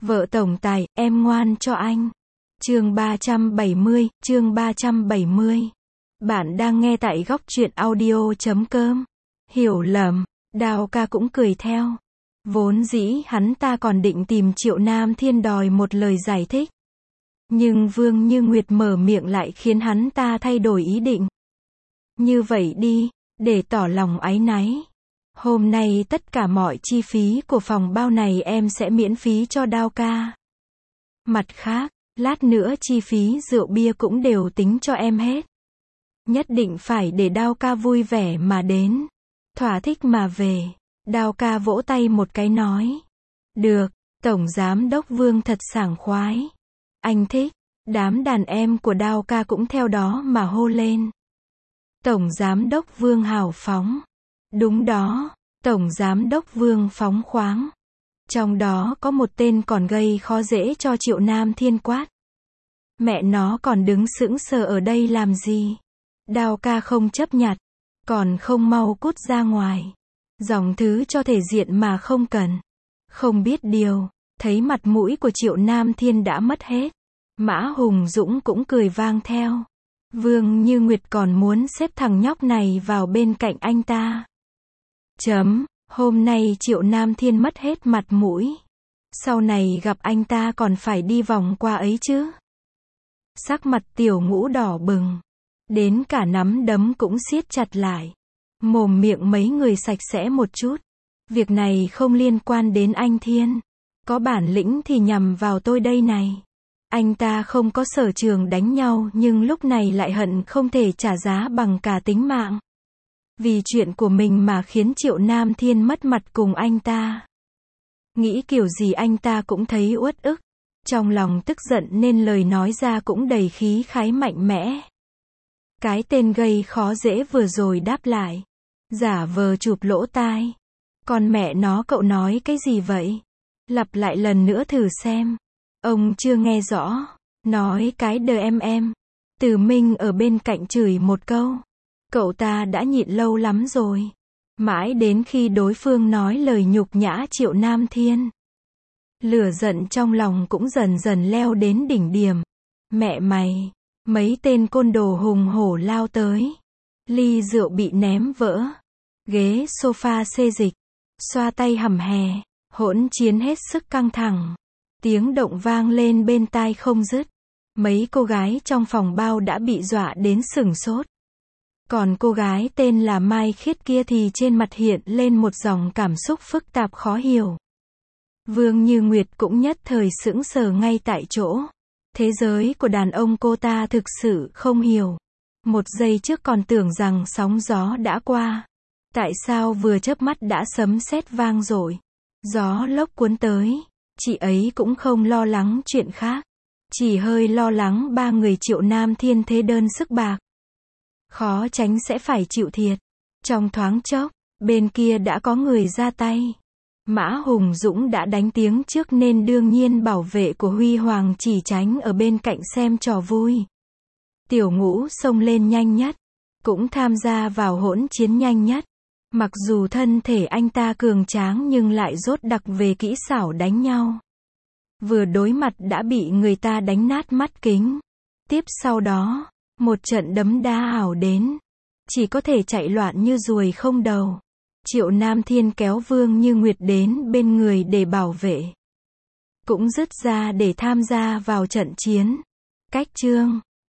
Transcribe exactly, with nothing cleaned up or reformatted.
Vợ tổng tài, em ngoan cho anh. Chương ba trăm bảy mươi, chương ba trăm bảy mươi. Bạn đang nghe tại góc truyện audio chấm com. Hiểu lầm, Đao ca cũng cười theo. Vốn dĩ hắn ta còn định tìm Triệu Nam Thiên đòi một lời giải thích. Nhưng Vương Như Nguyệt mở miệng lại khiến hắn ta thay đổi ý định. Như vậy đi, để tỏ lòng áy náy. Hôm nay tất cả mọi chi phí của phòng bao này em sẽ miễn phí cho Đao ca. Mặt khác, lát nữa chi phí rượu bia cũng đều tính cho em hết. Nhất định phải để Đao ca vui vẻ mà đến. Thỏa thích mà về. Đao ca vỗ tay một cái nói. Được, Tổng Giám Đốc Vương thật sảng khoái. Anh thích. Đám đàn em của Đao ca cũng theo đó mà hô lên. Tổng Giám Đốc Vương hào phóng. Đúng đó, Tổng Giám Đốc Vương phóng khoáng. Trong đó có một tên còn gây khó dễ cho Triệu Nam Thiên quát. Mẹ nó còn đứng sững sờ ở đây làm gì? Đao ca không chấp nhặt, còn không mau cút ra ngoài. Dòng thứ cho thể diện mà không cần. Không biết điều, thấy mặt mũi của Triệu Nam Thiên đã mất hết. Mã Hùng Dũng cũng cười vang theo. Vương Như Nguyệt còn muốn xếp thằng nhóc này vào bên cạnh anh ta. Chấm, hôm nay Triệu Nam Thiên mất hết mặt mũi. Sau này gặp anh ta còn phải đi vòng qua ấy chứ. Sắc mặt Tiểu Ngũ đỏ bừng. Đến cả nắm đấm cũng siết chặt lại. Mồm miệng mấy người sạch sẽ một chút. Việc này không liên quan đến anh Thiên. Có bản lĩnh thì nhằm vào tôi đây này. Anh ta không có sở trường đánh nhau nhưng lúc này lại hận không thể trả giá bằng cả tính mạng. Vì chuyện của mình mà khiến Triệu Nam Thiên mất mặt cùng anh ta. Nghĩ kiểu gì anh ta cũng thấy uất ức. Trong lòng tức giận nên lời nói ra cũng đầy khí khái mạnh mẽ. Cái tên gây khó dễ vừa rồi đáp lại. Giả vờ chụp lỗ tai. Còn mẹ nó cậu nói cái gì vậy? Lặp lại lần nữa thử xem. Ông chưa nghe rõ. Nói cái đờ em em. Từ Minh ở bên cạnh chửi một câu. Cậu ta đã nhịn lâu lắm rồi. Mãi đến khi đối phương nói lời nhục nhã Triệu Nam Thiên. Lửa giận trong lòng cũng dần dần leo đến đỉnh điểm. Mẹ mày. Mấy tên côn đồ hùng hổ lao tới. Ly rượu bị ném vỡ. Ghế sofa xê dịch. Xoa tay hầm hè. Hỗn chiến hết sức căng thẳng. Tiếng động vang lên bên tai không dứt. Mấy cô gái trong phòng bao đã bị dọa đến sửng sốt. Còn cô gái tên là Mai Khiết kia thì trên mặt hiện lên một dòng cảm xúc phức tạp khó hiểu. Vương Như Nguyệt cũng nhất thời sững sờ ngay tại chỗ. Thế giới của đàn ông cô ta thực sự không hiểu. Một giây trước còn tưởng rằng sóng gió đã qua. Tại sao vừa chớp mắt đã sấm sét vang dội, gió lốc cuốn tới. Chị ấy cũng không lo lắng chuyện khác. Chỉ hơi lo lắng ba người Triệu Nam Thiên thế đơn sức bạc. Khó tránh sẽ phải chịu thiệt. Trong thoáng chốc, bên kia đã có người ra tay. Mã Hùng Dũng đã đánh tiếng trước nên đương nhiên bảo vệ của Huy Hoàng chỉ tránh ở bên cạnh xem trò vui. Tiểu Ngũ xông lên nhanh nhất. Cũng tham gia vào hỗn chiến nhanh nhất. Mặc dù thân thể anh ta cường tráng nhưng lại dốt đặc về kỹ xảo đánh nhau. Vừa đối mặt đã bị người ta đánh nát mắt kính. Tiếp sau đó, một trận đấm đá ảo đến. Chỉ có thể chạy loạn như ruồi không đầu. Triệu Nam Thiên kéo Vương Như Nguyệt đến bên người để bảo vệ. Cũng dứt ra để tham gia vào trận chiến. Cách chương